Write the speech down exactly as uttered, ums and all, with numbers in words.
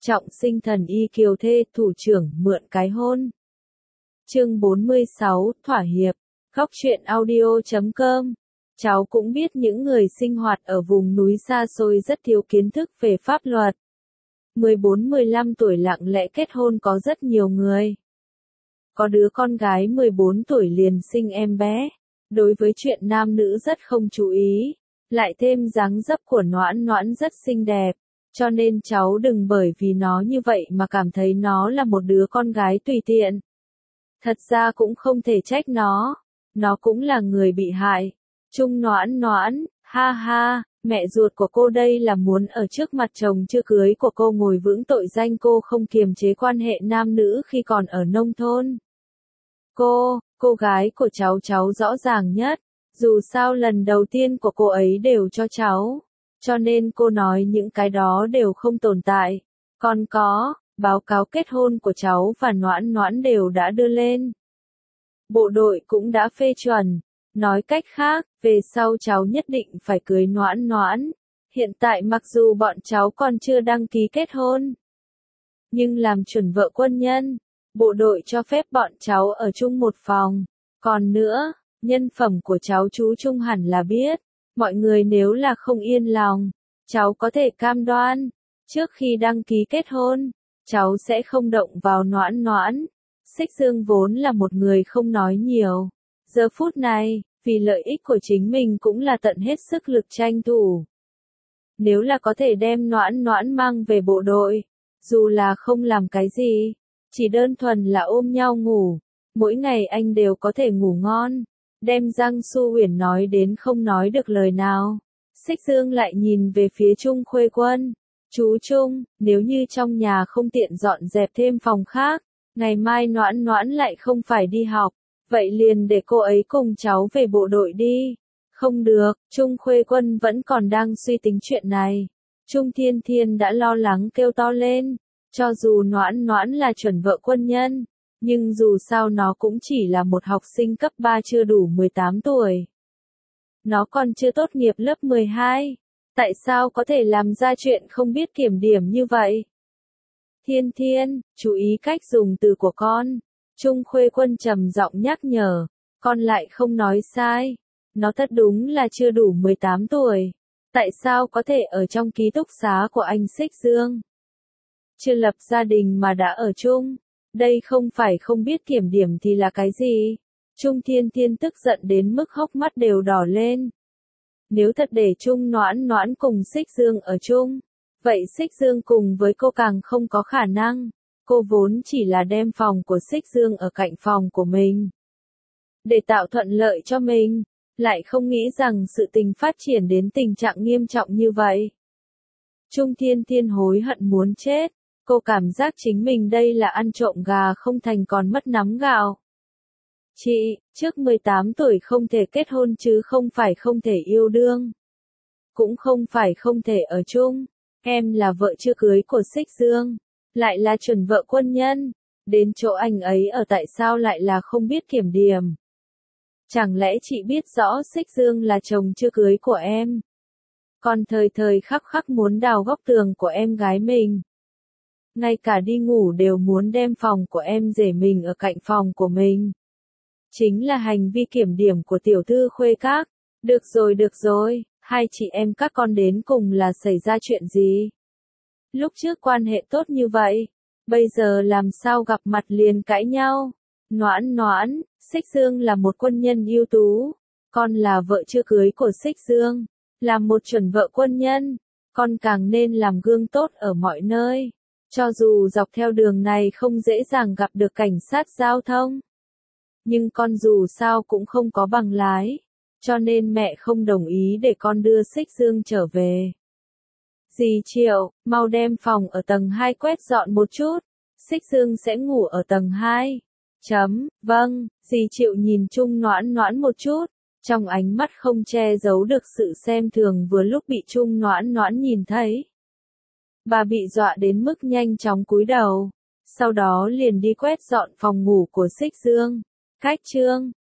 Trọng sinh thần y kiều thê, thủ trưởng mượn cái hôn. Chương bốn mươi sáu, thỏa hiệp. Góc truyện audio chấm com. Cháu cũng biết những người sinh hoạt ở vùng núi xa xôi rất thiếu kiến thức về pháp luật. mười bốn mười lăm tuổi lặng lẽ kết hôn có rất nhiều người. Có đứa con gái mười bốn tuổi liền sinh em bé. Đối với chuyện nam nữ rất không chú ý. Lại thêm dáng dấp của Noãn Noãn rất xinh đẹp. Cho nên cháu đừng bởi vì nó như vậy mà cảm thấy nó là một đứa con gái tùy tiện. Thật ra cũng không thể trách nó. Nó cũng là người bị hại. Trung Noãn Noãn, ha ha, mẹ ruột của cô đây là muốn ở trước mặt chồng chưa cưới của cô ngồi vững tội danh cô không kiềm chế quan hệ nam nữ khi còn ở nông thôn. Cô, cô gái của cháu cháu rõ ràng nhất. Dù sao lần đầu tiên của cô ấy đều cho cháu. Cho nên cô nói những cái đó đều không tồn tại. Còn có, báo cáo kết hôn của cháu và Noãn Noãn đều đã đưa lên. Bộ đội cũng đã phê chuẩn. Nói cách khác, về sau cháu nhất định phải cưới Noãn Noãn. Hiện tại mặc dù bọn cháu còn chưa đăng ký kết hôn. Nhưng làm chuẩn vợ quân nhân, bộ đội cho phép bọn cháu ở chung một phòng. Còn nữa, nhân phẩm của cháu chú Trung hẳn là biết. Mọi người nếu là không yên lòng, cháu có thể cam đoan, trước khi đăng ký kết hôn, cháu sẽ không động vào Noãn Noãn. Xích Dương vốn là một người không nói nhiều. Giờ phút này, vì lợi ích của chính mình cũng là tận hết sức lực tranh thủ. Nếu là có thể đem Noãn Noãn mang về bộ đội, dù là không làm cái gì, chỉ đơn thuần là ôm nhau ngủ, mỗi ngày anh đều có thể ngủ ngon. Đem Giang Su Uyển nói đến không nói được lời nào. Xích Dương lại nhìn về phía Trung Khuê Quân. Chú Trung, nếu như trong nhà không tiện dọn dẹp thêm phòng khác, ngày mai Noãn Noãn lại không phải đi học, vậy liền để cô ấy cùng cháu về bộ đội đi. Không được, Trung Khuê Quân vẫn còn đang suy tính chuyện này. Trung Thiên Thiên đã lo lắng kêu to lên. Cho dù Noãn Noãn là chuẩn vợ quân nhân, nhưng dù sao nó cũng chỉ là một học sinh cấp ba chưa đủ mười tám tuổi. Nó còn chưa tốt nghiệp lớp mười hai. Tại sao có thể làm ra chuyện không biết kiểm điểm như vậy? Thiên Thiên, chú ý cách dùng từ của con. Trung Khuê Quân trầm giọng nhắc nhở. Con lại không nói sai. Nó thật đúng là chưa đủ mười tám tuổi. Tại sao có thể ở trong ký túc xá của anh Xích Dương? Chưa lập gia đình mà đã ở chung. Đây không phải không biết kiểm điểm thì là cái gì? Trung Thiên Thiên tức giận đến mức hốc mắt đều đỏ lên. Nếu thật để Trung Noãn Noãn cùng Xích Dương ở chung, vậy Xích Dương cùng với cô càng không có khả năng. Cô vốn chỉ là đem phòng của Xích Dương ở cạnh phòng của mình. Để tạo thuận lợi cho mình, lại không nghĩ rằng sự tình phát triển đến tình trạng nghiêm trọng như vậy. Trung Thiên Thiên hối hận muốn chết. Cô cảm giác chính mình đây là ăn trộm gà không thành còn mất nắm gạo. Chị, trước mười tám tuổi không thể kết hôn chứ không phải không thể yêu đương. Cũng không phải không thể ở chung. Em là vợ chưa cưới của Xích Dương. Lại là chuẩn vợ quân nhân. Đến chỗ anh ấy ở tại sao lại là không biết kiểm điểm. Chẳng lẽ chị biết rõ Xích Dương là chồng chưa cưới của em. Còn thời thời khắc khắc muốn đào góc tường của em gái mình. Ngay cả đi ngủ đều muốn đem phòng của em rể mình ở cạnh phòng của mình. Chính là hành vi kiểm điểm của tiểu thư Khuê Các. Được rồi được rồi, hai chị em các con đến cùng là xảy ra chuyện gì? Lúc trước quan hệ tốt như vậy, bây giờ làm sao gặp mặt liền cãi nhau? Noãn Noãn, Xích Dương là một quân nhân ưu tú. Con là vợ chưa cưới của Xích Dương. Là một chuẩn vợ quân nhân. Con càng nên làm gương tốt ở mọi nơi. Cho dù dọc theo đường này không dễ dàng gặp được cảnh sát giao thông. Nhưng con dù sao cũng không có bằng lái. Cho nên mẹ không đồng ý để con đưa Xích Dương trở về. Dì Triệu, mau đem phòng ở tầng hai quét dọn một chút. Xích Dương sẽ ngủ ở tầng hai. Chấm, vâng, dì Triệu nhìn Trung Noãn Noãn một chút. Trong ánh mắt không che giấu được sự xem thường vừa lúc bị Trung Noãn Noãn nhìn thấy. Bà bị dọa đến mức nhanh chóng cúi đầu. Sau đó liền đi quét dọn phòng ngủ của Xích Dương. Cách chương